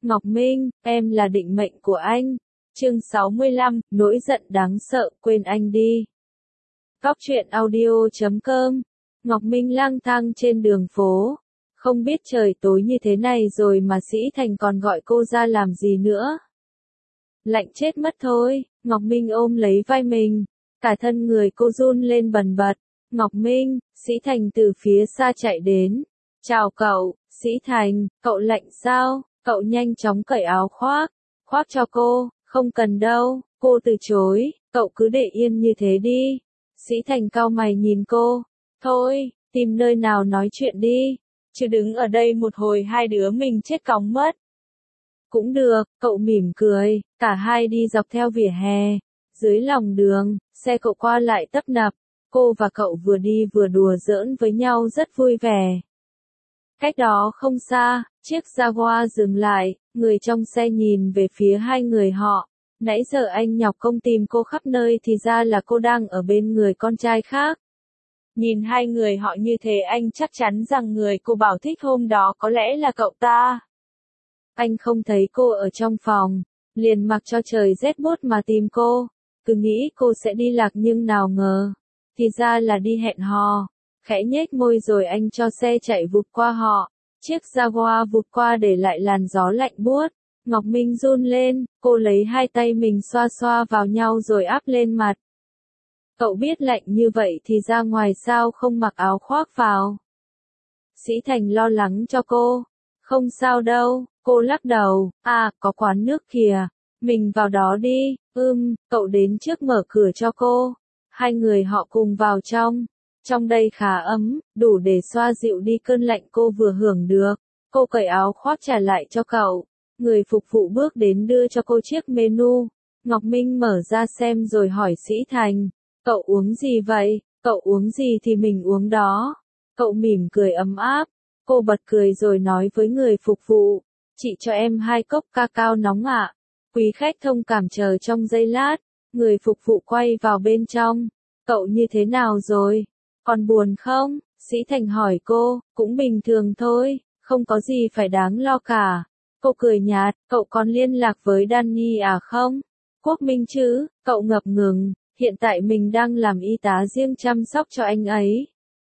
Ngọc Minh, em là định mệnh của anh. Chương 65, nỗi giận đáng sợ, quên anh đi. Góc truyện audio.com. Ngọc Minh lang thang trên đường phố. Không biết trời tối như thế này rồi mà Sĩ Thành còn gọi cô ra làm gì nữa. Lạnh chết mất thôi, Ngọc Minh ôm lấy vai mình. Cả thân người cô run lên bần bật. Ngọc Minh, Sĩ Thành từ phía xa chạy đến. Chào cậu, Sĩ Thành, cậu lạnh sao? Cậu nhanh chóng cởi áo khoác cho cô, không cần đâu, cô từ chối, cậu cứ để yên như thế đi. Sĩ Thành cau mày nhìn cô, thôi, tìm nơi nào nói chuyện đi, chứ đứng ở đây một hồi hai đứa mình chết cóng mất. Cũng được, cậu mỉm cười, cả hai đi dọc theo vỉa hè, dưới lòng đường, xe cộ qua lại tấp nập, cô và cậu vừa đi vừa đùa giỡn với nhau rất vui vẻ. Cách đó không xa, chiếc Jaguar dừng lại, người trong xe nhìn về phía hai người họ. Nãy giờ anh nhọc công tìm cô khắp nơi thì ra là cô đang ở bên người con trai khác. Nhìn hai người họ như thế anh chắc chắn rằng người cô bảo thích hôm đó có lẽ là cậu ta. Anh không thấy cô ở trong phòng, liền mặc cho trời rét buốt mà tìm cô. Cứ nghĩ cô sẽ đi lạc nhưng nào ngờ, thì ra là đi hẹn hò. Khẽ nhếch môi rồi anh cho xe chạy vụt qua họ. Chiếc Jaguar vụt qua để lại làn gió lạnh buốt. Ngọc Minh run lên, cô lấy hai tay mình xoa xoa vào nhau rồi áp lên mặt. Cậu biết lạnh như vậy thì ra ngoài sao không mặc áo khoác vào. Sĩ Thành lo lắng cho cô. Không sao đâu, cô lắc đầu, có quán nước kìa, mình vào đó đi, cậu đến trước mở cửa cho cô. Hai người họ cùng vào trong. Trong đây khá ấm, đủ để xoa dịu đi cơn lạnh cô vừa hưởng được. Cô cởi áo khoác trả lại cho cậu. Người phục vụ bước đến đưa cho cô chiếc menu. Ngọc Minh mở ra xem rồi hỏi Sĩ Thành. Cậu uống gì vậy? Cậu uống gì thì mình uống đó. Cậu mỉm cười ấm áp. Cô bật cười rồi nói với người phục vụ. Chị cho em 2 cốc cacao nóng ạ. Quý khách thông cảm chờ trong giây lát. Người phục vụ quay vào bên trong. Cậu như thế nào rồi? Còn buồn không? Sĩ Thành hỏi cô, cũng bình thường thôi, không có gì phải đáng lo cả. Cô cười nhạt, cậu còn liên lạc với Danny à không? Quốc Minh chứ, cậu ngập ngừng, hiện tại mình đang làm y tá riêng chăm sóc cho anh ấy.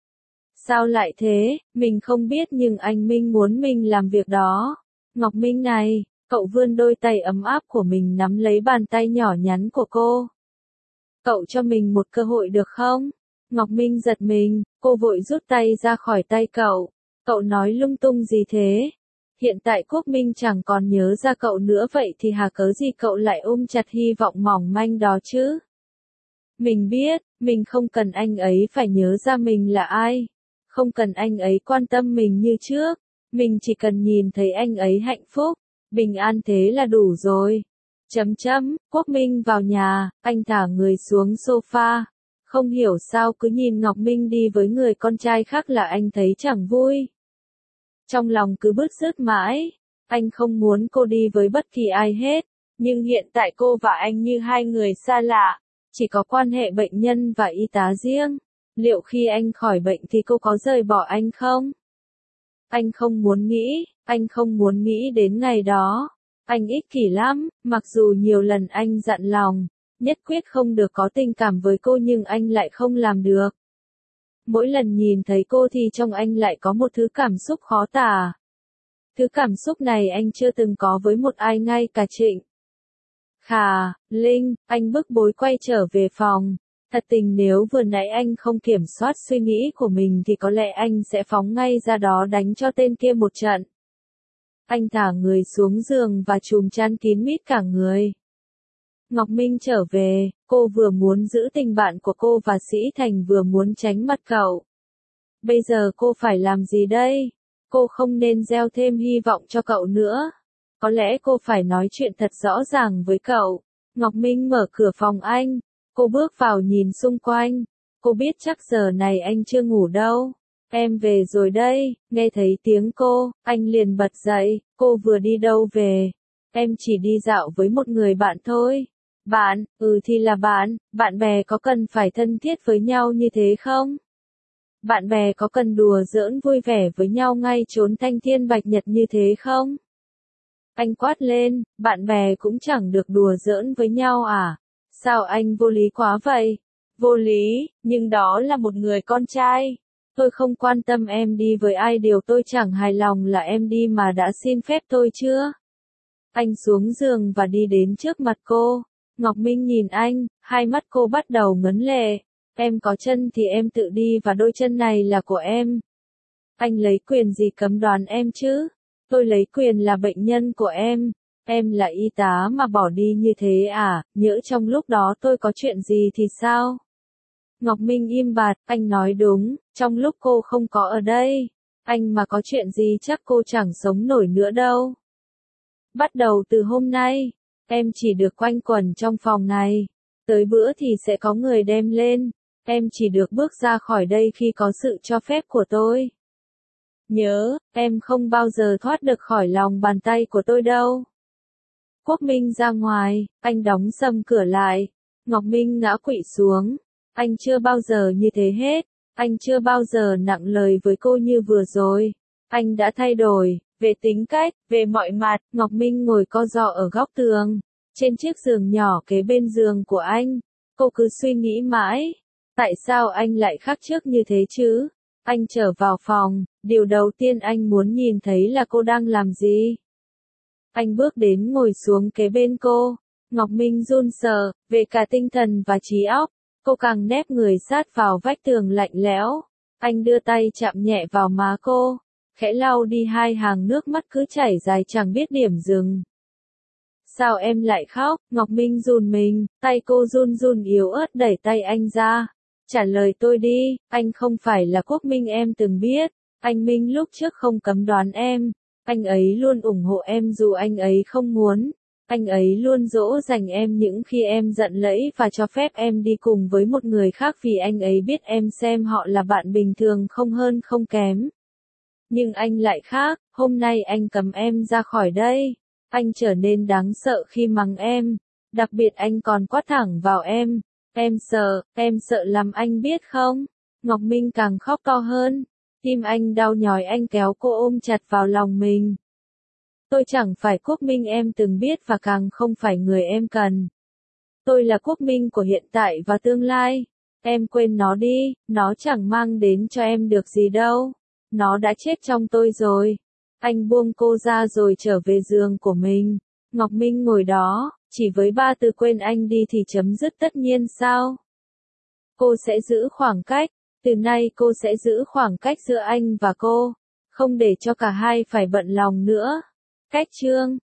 Sao lại thế, mình không biết nhưng anh Minh muốn mình làm việc đó. Ngọc Minh này, cậu vươn đôi tay ấm áp của mình nắm lấy bàn tay nhỏ nhắn của cô. Cậu cho mình một cơ hội được không? Ngọc Minh giật mình, cô vội rút tay ra khỏi tay cậu. Cậu nói lung tung gì thế? Hiện tại Quốc Minh chẳng còn nhớ ra cậu nữa vậy thì hà cớ gì cậu lại ôm chặt hy vọng mỏng manh đó chứ? Mình biết, mình không cần anh ấy phải nhớ ra mình là ai. Không cần anh ấy quan tâm mình như trước. Mình chỉ cần nhìn thấy anh ấy hạnh phúc, bình an thế là đủ rồi. Quốc Minh vào nhà, anh thả người xuống sofa. Không hiểu sao cứ nhìn Ngọc Minh đi với người con trai khác là anh thấy chẳng vui. Trong lòng cứ bứt rứt mãi, anh không muốn cô đi với bất kỳ ai hết, nhưng hiện tại cô và anh như hai người xa lạ, chỉ có quan hệ bệnh nhân và y tá riêng. Liệu khi anh khỏi bệnh thì cô có rời bỏ anh không? Anh không muốn nghĩ đến ngày đó. Anh ích kỷ lắm, mặc dù nhiều lần anh dặn lòng, nhất quyết không được có tình cảm với cô nhưng anh lại không làm được. Mỗi lần nhìn thấy cô thì trong anh lại có một thứ cảm xúc khó tả. Thứ cảm xúc này anh chưa từng có với một ai ngay cả Trịnh. Linh, anh bức bối quay trở về phòng. Thật tình nếu vừa nãy anh không kiểm soát suy nghĩ của mình thì có lẽ anh sẽ phóng ngay ra đó đánh cho tên kia một trận. Anh thả người xuống giường và trùm chăn kín mít cả người. Ngọc Minh trở về, cô vừa muốn giữ tình bạn của cô và Sĩ Thành vừa muốn tránh mặt cậu. Bây giờ cô phải làm gì đây? Cô không nên gieo thêm hy vọng cho cậu nữa. Có lẽ cô phải nói chuyện thật rõ ràng với cậu. Ngọc Minh mở cửa phòng anh. Cô bước vào nhìn xung quanh. Cô biết chắc giờ này anh chưa ngủ đâu. Em về rồi đây, nghe thấy tiếng cô, anh liền bật dậy. Cô vừa đi đâu về? Em chỉ đi dạo với một người bạn thôi. Bạn, thì là bạn bè có cần phải thân thiết với nhau như thế không? Bạn bè có cần đùa giỡn vui vẻ với nhau ngay chốn thanh thiên bạch nhật như thế không? Anh quát lên, bạn bè cũng chẳng được đùa giỡn với nhau à? Sao anh vô lý quá vậy? Vô lý, nhưng đó là một người con trai. Tôi không quan tâm em đi với ai, điều tôi chẳng hài lòng là em đi mà đã xin phép tôi chưa? Anh xuống giường và đi đến trước mặt cô. Ngọc Minh nhìn anh, hai mắt cô bắt đầu ngấn lệ. Em có chân thì em tự đi và đôi chân này là của em. Anh lấy quyền gì cấm đoán em chứ? Tôi lấy quyền là bệnh nhân của em. Em là y tá mà bỏ đi như thế à? Nhỡ trong lúc đó tôi có chuyện gì thì sao? Ngọc Minh im bặt, anh nói đúng, trong lúc cô không có ở đây. Anh mà có chuyện gì chắc cô chẳng sống nổi nữa đâu. Bắt đầu từ hôm nay, em chỉ được quanh quẩn trong phòng này. Tới bữa thì sẽ có người đem lên. Em chỉ được bước ra khỏi đây khi có sự cho phép của tôi. Nhớ, em không bao giờ thoát được khỏi lòng bàn tay của tôi đâu. Quốc Minh ra ngoài, anh đóng sầm cửa lại. Ngọc Minh ngã quỵ xuống. Anh chưa bao giờ như thế hết. Anh chưa bao giờ nặng lời với cô như vừa rồi. Anh đã thay đổi, về tính cách, về mọi mặt. Ngọc Minh ngồi co ro ở góc tường, trên chiếc giường nhỏ kế bên giường của anh. Cô cứ suy nghĩ mãi. Tại sao anh lại khác trước như thế chứ? Anh trở vào phòng, điều đầu tiên anh muốn nhìn thấy là cô đang làm gì. Anh bước đến ngồi xuống kế bên cô. Ngọc Minh run sợ, về cả tinh thần và trí óc. Cô càng nép người sát vào vách tường lạnh lẽo. Anh đưa tay chạm nhẹ vào má cô, khẽ lau đi hai hàng nước mắt cứ chảy dài chẳng biết điểm dừng. Sao em lại khóc? Ngọc Minh run mình, tay cô run run yếu ớt đẩy tay anh ra. Trả lời tôi đi, anh không phải là Quốc Minh em từng biết. Anh Minh lúc trước không cấm đoán em. Anh ấy luôn ủng hộ em dù anh ấy không muốn. Anh ấy luôn dỗ dành em những khi em giận lẫy và cho phép em đi cùng với một người khác vì anh ấy biết em xem họ là bạn bình thường không hơn không kém. Nhưng anh lại khác, hôm nay anh cấm em ra khỏi đây. Anh trở nên đáng sợ khi mắng em. Đặc biệt anh còn quát thẳng vào em. Em sợ lắm anh biết không? Ngọc Minh càng khóc to hơn. Tim anh đau nhói, anh kéo cô ôm chặt vào lòng mình. Tôi chẳng phải Quốc Minh em từng biết và càng không phải người em cần. Tôi là Quốc Minh của hiện tại và tương lai. Em quên nó đi, nó chẳng mang đến cho em được gì đâu. Nó đã chết trong tôi rồi. Anh buông cô ra rồi trở về giường của mình. Ngọc Minh ngồi đó, chỉ với ba từ quên anh đi thì chấm dứt tất nhiên sao? Cô sẽ giữ khoảng cách. Từ nay cô sẽ giữ khoảng cách giữa anh và cô. Không để cho cả hai phải bận lòng nữa. Cách chương